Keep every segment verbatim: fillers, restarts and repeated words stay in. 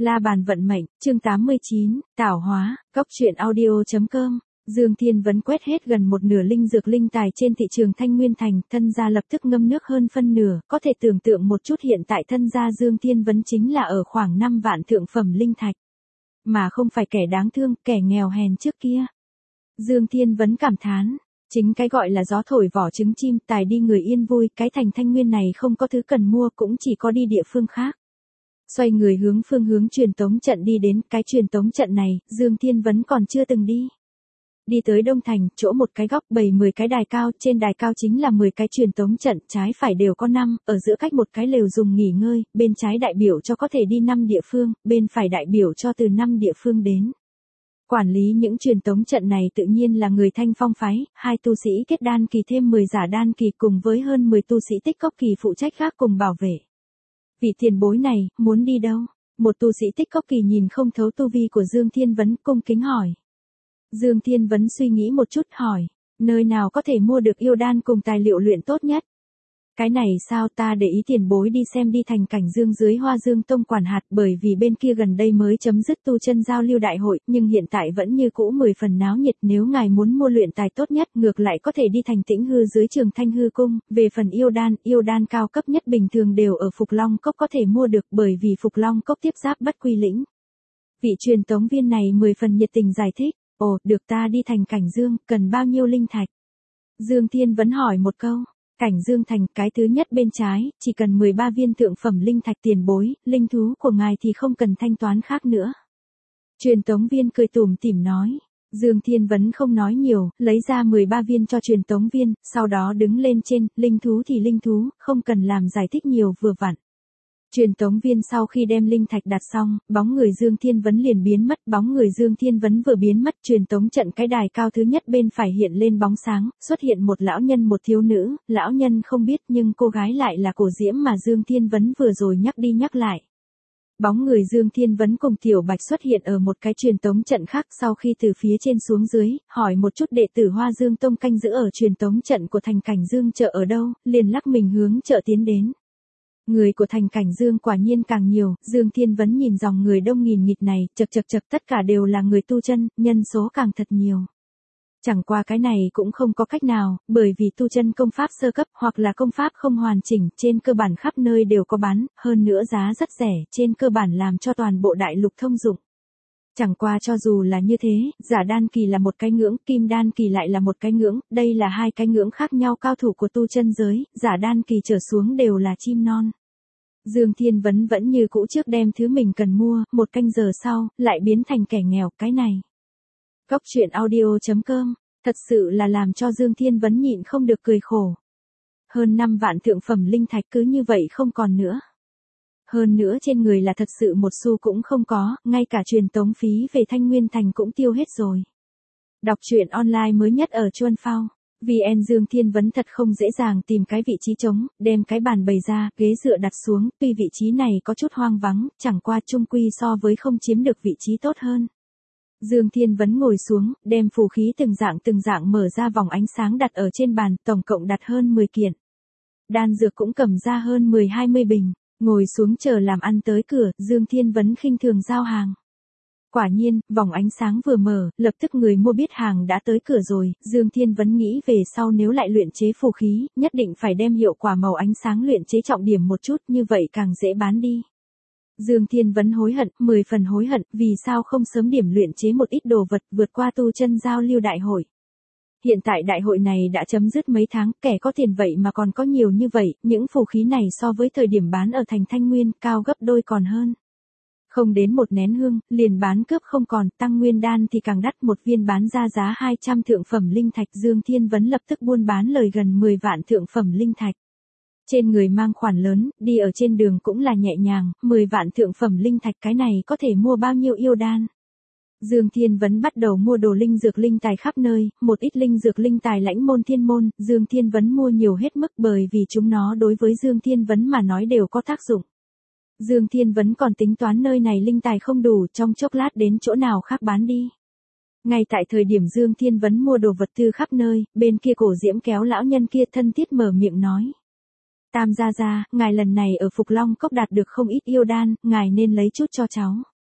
La bàn vận mệnh, chương tám mươi chín, Tảo hóa, Cốc truyện audio chấm com. Dương Thiên Vấn quét hết gần một nửa linh dược linh tài trên thị trường Thanh Nguyên Thành, thân gia lập tức ngâm nước hơn phân nửa, có thể tưởng tượng một chút hiện tại thân gia Dương Thiên Vấn chính là ở khoảng năm vạn thượng phẩm linh thạch. Mà không phải kẻ đáng thương, kẻ nghèo hèn trước kia. Dương Thiên Vấn cảm thán, chính cái gọi là gió thổi vỏ trứng chim, tài đi người yên vui, cái thành Thanh Nguyên này không có thứ cần mua cũng chỉ có đi địa phương khác. Xoay người hướng phương hướng truyền tống trận đi đến, cái truyền tống trận này, Dương Thiên Vấn còn chưa từng đi. Đi tới Đông Thành, chỗ một cái góc bày mười cái đài cao, trên đài cao chính là mười cái truyền tống trận, trái phải đều có năm, ở giữa cách một cái lều dùng nghỉ ngơi, bên trái đại biểu cho có thể đi năm địa phương, bên phải đại biểu cho từ năm địa phương đến. Quản lý những truyền tống trận này tự nhiên là người Thanh Phong phái, hai tu sĩ kết đan kỳ thêm mười giả đan kỳ cùng với hơn mười tu sĩ tích cốc kỳ phụ trách khác cùng bảo vệ. Vị tiền bối này, muốn đi đâu? Một tu sĩ tích cốc kỳ nhìn không thấu tu vi của Dương Thiên Vấn, cung kính hỏi. Dương Thiên Vấn suy nghĩ một chút hỏi, nơi nào có thể mua được yêu đan cùng tài liệu luyện tốt nhất? Cái này sao, ta để ý tiền bối đi xem đi thành cảnh Dương dưới Hoa Dương Tông quản hạt, bởi vì bên kia gần đây mới chấm dứt tu chân giao lưu đại hội, nhưng hiện tại vẫn như cũ mười phần náo nhiệt, nếu ngài muốn mua luyện tài tốt nhất, ngược lại có thể đi thành Tĩnh Hư dưới Trường Thanh Hư Cung, về phần yêu đan, yêu đan cao cấp nhất bình thường đều ở Phục Long Cốc có thể mua được, bởi vì Phục Long Cốc tiếp giáp Bất Quy Lĩnh. Vị truyền tống viên này mười phần nhiệt tình giải thích, ồ, được, ta đi thành cảnh Dương, cần bao nhiêu linh thạch? Dương Thiên Vấn hỏi một câu. Cảnh Dương Thành, cái thứ nhất bên trái, chỉ cần mười ba viên thượng phẩm linh thạch tiền bối, linh thú của ngài thì không cần thanh toán khác nữa. Truyền tống viên cười tủm tỉm nói. Dương Thiên Vấn không nói nhiều, lấy ra mười ba viên cho truyền tống viên, sau đó đứng lên trên, linh thú thì linh thú, không cần làm giải thích nhiều vừa vặn. Truyền tống viên sau khi đem linh thạch đặt xong, bóng người Dương Thiên Vấn liền biến mất, bóng người Dương Thiên Vấn vừa biến mất, truyền tống trận cái đài cao thứ nhất bên phải hiện lên bóng sáng, xuất hiện một lão nhân một thiếu nữ, lão nhân không biết nhưng cô gái lại là Cổ Diễm mà Dương Thiên Vấn vừa rồi nhắc đi nhắc lại. Bóng người Dương Thiên Vấn cùng Tiểu Bạch xuất hiện ở một cái truyền tống trận khác, sau khi từ phía trên xuống dưới, hỏi một chút đệ tử Hoa Dương Tông canh giữ ở truyền tống trận của thành cảnh Dương chợ ở đâu, liền lắc mình hướng chợ tiến đến. Người của thành cảnh Dương quả nhiên càng nhiều, Dương Thiên Vấn nhìn dòng người đông nghìn nghịt này, chật chật chật tất cả đều là người tu chân, nhân số càng thật nhiều. Chẳng qua cái này cũng không có cách nào, bởi vì tu chân công pháp sơ cấp hoặc là công pháp không hoàn chỉnh, trên cơ bản khắp nơi đều có bán, hơn nữa giá rất rẻ, trên cơ bản làm cho toàn bộ đại lục thông dụng. Chẳng qua cho dù là như thế, giả đan kỳ là một cái ngưỡng, kim đan kỳ lại là một cái ngưỡng, đây là hai cái ngưỡng khác nhau cao thủ của tu chân giới, giả đan kỳ trở xuống đều là chim non. Dương Thiên Vấn vẫn như cũ trước đem thứ mình cần mua, một canh giờ sau, lại biến thành kẻ nghèo, cái này. Cốc truyện audio chấm com, thật sự là làm cho Dương Thiên Vấn nhịn không được cười khổ. Hơn năm vạn thượng phẩm linh thạch cứ như vậy không còn nữa. Hơn nữa trên người là thật sự một xu cũng không có, ngay cả truyền tống phí về Thanh Nguyên Thành cũng tiêu hết rồi. Đọc truyện online mới nhất ở Chuan Phao. vê en Dương Thiên Vấn thật không dễ dàng tìm cái vị trí trống, đem cái bàn bày ra, ghế dựa đặt xuống, tuy vị trí này có chút hoang vắng, chẳng qua chung quy so với không chiếm được vị trí tốt hơn. Dương Thiên Vấn ngồi xuống, đem phù khí từng dạng từng dạng mở ra vòng ánh sáng đặt ở trên bàn, tổng cộng đặt hơn mười kiện. Đan dược cũng cầm ra hơn mười hai mươi bình, ngồi xuống chờ làm ăn tới cửa, Dương Thiên Vấn khinh thường giao hàng. Quả nhiên, vòng ánh sáng vừa mở, lập tức người mua biết hàng đã tới cửa rồi, Dương Thiên Vấn nghĩ về sau nếu lại luyện chế phù khí, nhất định phải đem hiệu quả màu ánh sáng luyện chế trọng điểm một chút, như vậy càng dễ bán đi. Dương Thiên Vấn hối hận, mười phần hối hận, vì sao không sớm điểm luyện chế một ít đồ vật vượt qua tu chân giao lưu đại hội. Hiện tại đại hội này đã chấm dứt mấy tháng, kẻ có tiền vậy mà còn có nhiều như vậy, những phù khí này so với thời điểm bán ở thành Thanh Nguyên, cao gấp đôi còn hơn. Không đến một nén hương, liền bán cướp không còn, tăng nguyên đan thì càng đắt, một viên bán ra giá hai trăm thượng phẩm linh thạch, Dương Thiên Vấn lập tức buôn bán lời gần mười vạn thượng phẩm linh thạch. Trên người mang khoản lớn, đi ở trên đường cũng là nhẹ nhàng, mười vạn thượng phẩm linh thạch cái này có thể mua bao nhiêu yêu đan. Dương Thiên Vấn bắt đầu mua đồ linh dược linh tài khắp nơi, một ít linh dược linh tài lãnh môn thiên môn, Dương Thiên Vấn mua nhiều hết mức bởi vì chúng nó đối với Dương Thiên Vấn mà nói đều có tác dụng. Dương Thiên Vấn còn tính toán nơi này linh tài không đủ, trong chốc lát đến chỗ nào khác bán đi. Ngay tại thời điểm Dương Thiên Vấn mua đồ vật tư khắp nơi, bên kia Cổ Diễm kéo lão nhân kia thân thiết mở miệng nói. Tam gia gia, ngài lần này ở Phục Long Cốc đạt được không ít yêu đan, ngài nên lấy chút cho cháu.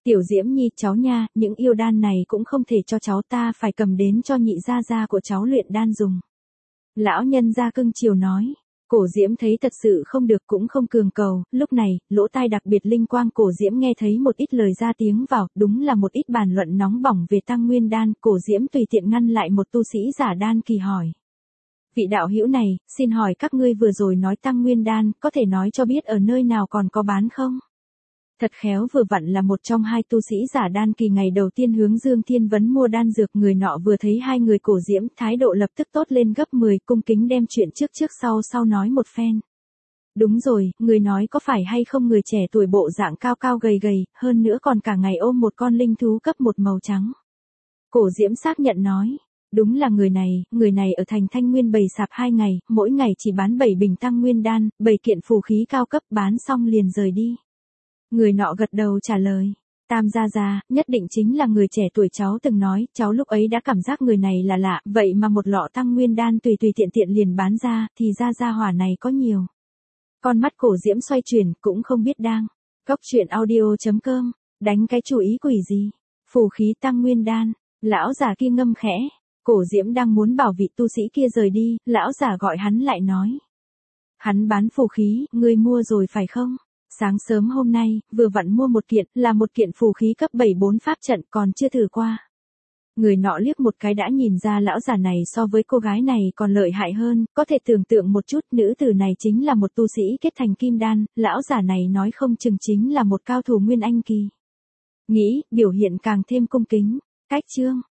Tiểu Diễm Nhi, cháu nha, những yêu đan này cũng không thể cho cháu, ta phải cầm đến cho nhị gia gia của cháu luyện đan dùng. Lão nhân gia cưng chiều nói. Cổ Diễm thấy thật sự không được cũng không cường cầu, lúc này, lỗ tai đặc biệt linh quang, Cổ Diễm nghe thấy một ít lời ra tiếng vào, đúng là một ít bàn luận nóng bỏng về tăng nguyên đan, Cổ Diễm tùy tiện ngăn lại một tu sĩ giả đan kỳ hỏi. Vị đạo hữu này, xin hỏi các ngươi vừa rồi nói tăng nguyên đan, có thể nói cho biết ở nơi nào còn có bán không? Thật khéo vừa vặn là một trong hai tu sĩ giả đan kỳ ngày đầu tiên hướng Dương Thiên Vấn mua đan dược, người nọ vừa thấy hai người Cổ Diễm, thái độ lập tức tốt lên gấp mười, cung kính đem chuyện trước trước sau sau nói một phen. Đúng rồi, người nói có phải hay không người trẻ tuổi bộ dạng cao cao gầy gầy, hơn nữa còn cả ngày ôm một con linh thú cấp một màu trắng. Cổ Diễm xác nhận nói. Đúng là người này, người này ở thành Thanh Nguyên bày sạp hai ngày, mỗi ngày chỉ bán bảy bình tăng nguyên đan, bảy kiện phù khí cao cấp, bán xong liền rời đi. Người nọ gật đầu trả lời. Tam gia gia, nhất định chính là người trẻ tuổi cháu từng nói, cháu lúc ấy đã cảm giác người này là lạ, vậy mà một lọ tăng nguyên đan tùy tùy tiện tiện liền bán ra, thì ra gia hỏa này có nhiều. Con mắt Cổ Diễm xoay chuyển, cũng không biết đang. Cốc truyện audio chấm com, đánh cái chủ ý quỷ gì? Phù khí tăng nguyên đan, lão già kia ngâm khẽ. Cổ Diễm đang muốn bảo vị tu sĩ kia rời đi, lão già gọi hắn lại nói. Hắn bán phù khí, ngươi mua rồi phải không? Sáng sớm hôm nay, vừa vặn mua một kiện, là một kiện phù khí cấp bảy bốn pháp trận, còn chưa thử qua. Người nọ liếc một cái đã nhìn ra lão già này so với cô gái này còn lợi hại hơn, có thể tưởng tượng một chút, nữ tử này chính là một tu sĩ kết thành kim đan, lão già này nói không chừng chính là một cao thủ nguyên anh kỳ. Nghĩ, biểu hiện càng thêm cung kính. Cách chương